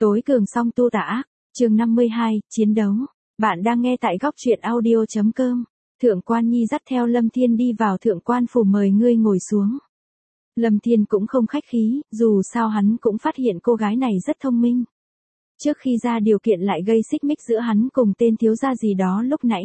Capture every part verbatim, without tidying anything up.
Tối cường song tu tà ác, chương năm mươi hai, chiến đấu. Bạn đang nghe tại góc truyện audio chấm com. Thượng quan Nhi dắt theo Lâm Thiên đi vào thượng quan phủ mời ngươi ngồi xuống. Lâm Thiên cũng không khách khí, dù sao hắn cũng phát hiện cô gái này rất thông minh. Trước khi ra điều kiện lại gây xích mích giữa hắn cùng tên thiếu gia gì đó lúc nãy.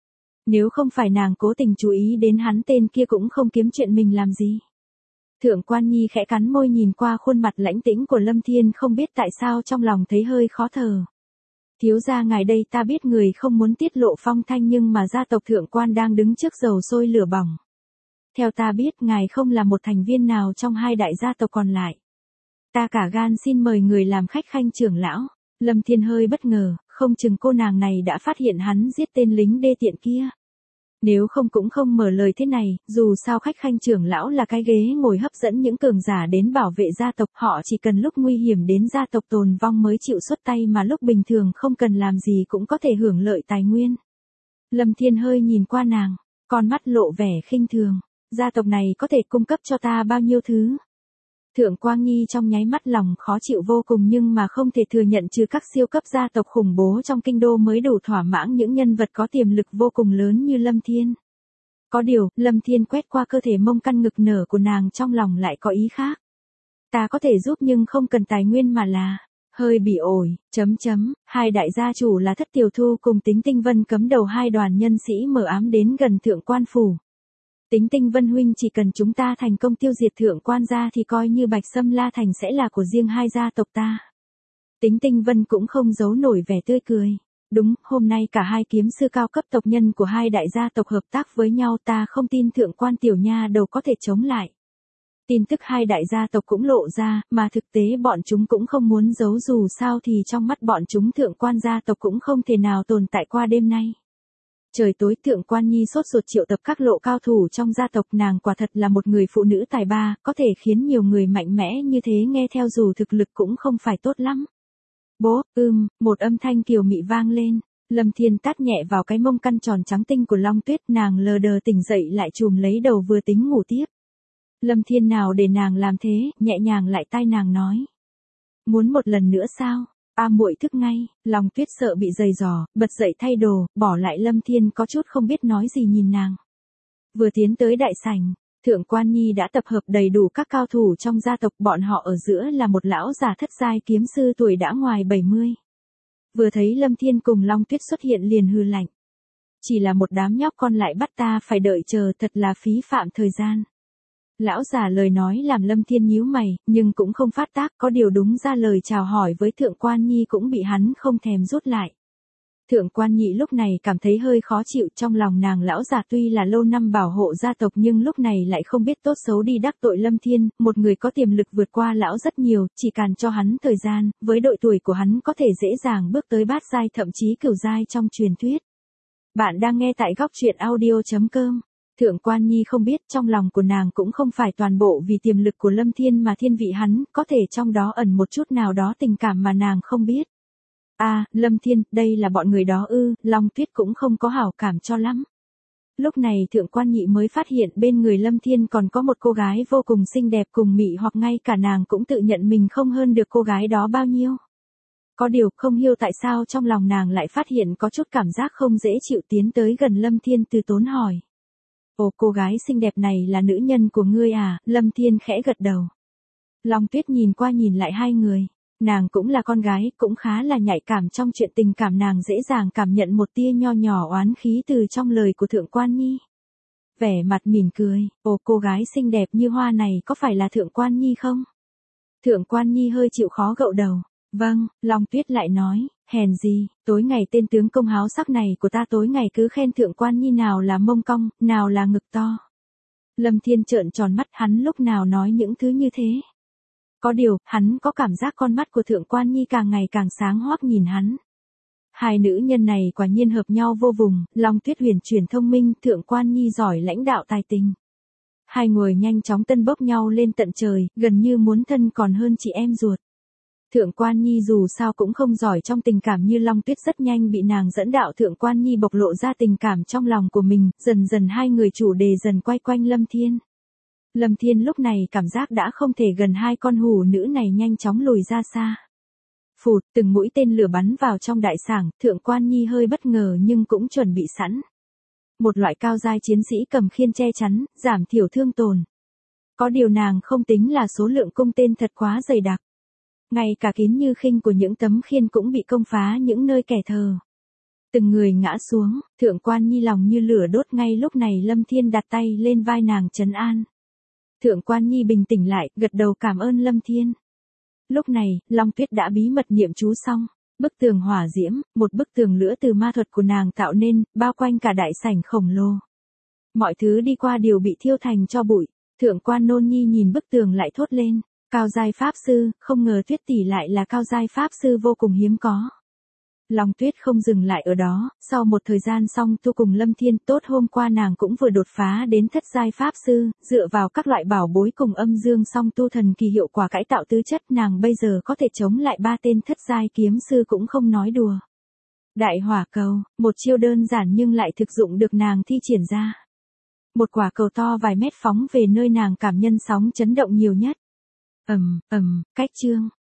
Nếu không phải nàng cố tình chú ý đến hắn, tên kia cũng không kiếm chuyện mình làm gì. Thượng quan Nhi khẽ cắn môi nhìn qua khuôn mặt lãnh tĩnh của Lâm Thiên, không biết tại sao trong lòng thấy hơi khó thở. Thiếu gia ngài đây, ta biết người không muốn tiết lộ phong thanh, nhưng mà gia tộc thượng quan đang đứng trước dầu sôi lửa bỏng. Theo ta biết ngài không là một thành viên nào trong hai đại gia tộc còn lại. Ta cả gan xin mời người làm khách khanh trưởng lão. Lâm Thiên hơi bất ngờ, không chừng cô nàng này đã phát hiện hắn giết tên lính đê tiện kia. Nếu không cũng không mở lời thế này, dù sao khách khanh trưởng lão là cái ghế ngồi hấp dẫn những cường giả đến bảo vệ gia tộc, họ chỉ cần lúc nguy hiểm đến gia tộc tồn vong mới chịu xuất tay, mà lúc bình thường không cần làm gì cũng có thể hưởng lợi tài nguyên. Lâm Thiên hơi nhìn qua nàng, con mắt lộ vẻ khinh thường, gia tộc này có thể cung cấp cho ta bao nhiêu thứ. Thượng quan Nhi trong nháy mắt lòng khó chịu vô cùng, nhưng mà không thể thừa nhận trừ các siêu cấp gia tộc khủng bố trong kinh đô mới đủ thỏa mãn những nhân vật có tiềm lực vô cùng lớn như Lâm Thiên. Có điều, Lâm Thiên quét qua cơ thể mông căn ngực nở của nàng, trong lòng lại có ý khác. Ta có thể giúp nhưng không cần tài nguyên mà là, hơi bị ổi, chấm chấm, hai đại gia chủ là Thất Tiểu Thu cùng Tính Tinh Vân cấm đầu hai đoàn nhân sĩ mờ ám đến gần thượng quan phủ. Tính Tinh Vân huynh, chỉ cần chúng ta thành công tiêu diệt thượng quan gia thì coi như Bạch Sâm La Thành sẽ là của riêng hai gia tộc ta. Tính Tinh Vân cũng không giấu nổi vẻ tươi cười. Đúng, hôm nay cả hai kiếm sư cao cấp tộc nhân của hai đại gia tộc hợp tác với nhau, ta không tin thượng quan tiểu nha đầu có thể chống lại. Tin tức hai đại gia tộc cũng lộ ra, mà thực tế bọn chúng cũng không muốn giấu, dù sao thì trong mắt bọn chúng thượng quan gia tộc cũng không thể nào tồn tại qua đêm nay. Trời tối, thượng quan Nhi sốt ruột triệu tập các lộ cao thủ trong gia tộc, nàng quả thật là một người phụ nữ tài ba, có thể khiến nhiều người mạnh mẽ như thế nghe theo dù thực lực cũng không phải tốt lắm. Bố, ưm, một âm thanh kiều mị vang lên, Lâm Thiên tát nhẹ vào cái mông căn tròn trắng tinh của Long Tuyết, nàng lờ đờ tỉnh dậy lại chùm lấy đầu vừa tính ngủ tiếp. Lâm Thiên nào để nàng làm thế, nhẹ nhàng lại tai nàng nói. Muốn một lần nữa sao? A muội thức ngay. Long Tuyết sợ bị giày giò, bật dậy thay đồ, bỏ lại Lâm Thiên có chút không biết nói gì nhìn nàng. Vừa tiến tới đại sảnh, thượng quan Nhi đã tập hợp đầy đủ các cao thủ trong gia tộc, bọn họ ở giữa là một lão già thất giai kiếm sư tuổi đã ngoài bảy mươi. Vừa thấy Lâm Thiên cùng Long Tuyết xuất hiện liền hừ lạnh. Chỉ là một đám nhóc con lại bắt ta phải đợi chờ, thật là phí phạm thời gian. Lão già lời nói làm Lâm Thiên nhíu mày, nhưng cũng không phát tác, có điều đúng ra lời chào hỏi với thượng quan Nhi cũng bị hắn không thèm rút lại. Thượng quan Nhị lúc này cảm thấy hơi khó chịu, trong lòng nàng lão già tuy là lâu năm bảo hộ gia tộc nhưng lúc này lại không biết tốt xấu đi đắc tội Lâm Thiên, một người có tiềm lực vượt qua lão rất nhiều, chỉ cần cho hắn thời gian, với độ tuổi của hắn có thể dễ dàng bước tới bát giai thậm chí cửu giai trong truyền thuyết. Bạn đang nghe tại góc truyện audio chấm com. Thượng quan Nhi không biết trong lòng của nàng cũng không phải toàn bộ vì tiềm lực của Lâm Thiên mà thiên vị hắn, có thể trong đó ẩn một chút nào đó tình cảm mà nàng không biết. À, Lâm Thiên, đây là bọn người đó ư? Long Tuyết cũng không có hảo cảm cho lắm. Lúc này thượng quan Nhị mới phát hiện bên người Lâm Thiên còn có một cô gái vô cùng xinh đẹp cùng mị hoặc, ngay cả nàng cũng tự nhận mình không hơn được cô gái đó bao nhiêu. Có điều không hiểu tại sao trong lòng nàng lại phát hiện có chút cảm giác không dễ chịu, tiến tới gần Lâm Thiên từ tốn hỏi. Ồ, cô gái xinh đẹp này là nữ nhân của ngươi à? Lâm Thiên khẽ gật đầu. Long Tuyết nhìn qua nhìn lại hai người. Nàng cũng là con gái, cũng khá là nhạy cảm trong chuyện tình cảm, nàng dễ dàng cảm nhận một tia nho nhỏ oán khí từ trong lời của thượng quan Nhi. Vẻ mặt mỉm cười, ồ, cô gái xinh đẹp như hoa này có phải là thượng quan Nhi không? Thượng quan Nhi hơi chịu khó gậu đầu. Vâng, Long Tuyết lại nói, hèn gì, tối ngày tên tướng công háo sắc này của ta tối ngày cứ khen thượng quan Nhi nào là mông cong, nào là ngực to. Lâm Thiên trợn tròn mắt, hắn lúc nào nói những thứ như thế. Có điều, hắn có cảm giác con mắt của thượng quan Nhi càng ngày càng sáng hoắc nhìn hắn. Hai nữ nhân này quả nhiên hợp nhau vô vùng, Long Tuyết huyền chuyển thông minh, thượng quan Nhi giỏi lãnh đạo tài tình. Hai người nhanh chóng tân bốc nhau lên tận trời, gần như muốn thân còn hơn chị em ruột. Thượng quan Nhi dù sao cũng không giỏi trong tình cảm như Long Tuyết, rất nhanh bị nàng dẫn đạo. Thượng quan Nhi bộc lộ ra tình cảm trong lòng của mình, dần dần hai người chủ đề dần quay quanh Lâm Thiên. Lâm Thiên lúc này cảm giác đã không thể gần hai con hủ nữ này, nhanh chóng lùi ra xa. Phụt, từng mũi tên lửa bắn vào trong đại sảnh, Thượng Quan Nhi hơi bất ngờ nhưng cũng chuẩn bị sẵn. Một loại cao giai chiến sĩ cầm khiên che chắn, giảm thiểu thương tổn. Có điều nàng không tính là số lượng cung tên thật quá dày đặc. Ngay cả kín như khinh của những tấm khiên cũng bị công phá những nơi kẻ thờ. Từng người ngã xuống, Thượng Quan Nhi lòng như lửa đốt. Ngay lúc này Lâm Thiên đặt tay lên vai nàng trấn an. Thượng Quan Nhi bình tĩnh lại, gật đầu cảm ơn Lâm Thiên. Lúc này, Long Tuyết đã bí mật niệm chú xong. Bức tường hỏa diễm, một bức tường lửa từ ma thuật của nàng tạo nên, bao quanh cả đại sảnh khổng lồ. Mọi thứ đi qua đều bị thiêu thành tro bụi. Thượng Quan Nôn Nhi nhìn bức tường lại thốt lên. Cao giai pháp sư, không ngờ Tuyết tỷ lại là cao giai pháp sư vô cùng hiếm có. Long Tuyết không dừng lại ở đó, sau một thời gian song tu cùng Lâm Thiên, tốt hôm qua nàng cũng vừa đột phá đến thất giai pháp sư, dựa vào các loại bảo bối cùng âm dương song tu thần kỳ hiệu quả cải tạo tứ chất, nàng bây giờ có thể chống lại ba tên thất giai kiếm sư cũng không nói đùa. Đại hỏa cầu, một chiêu đơn giản nhưng lại thực dụng được nàng thi triển ra. Một quả cầu to vài mét phóng về nơi nàng cảm nhận sóng chấn động nhiều nhất. Ầm, ầm, cách chương.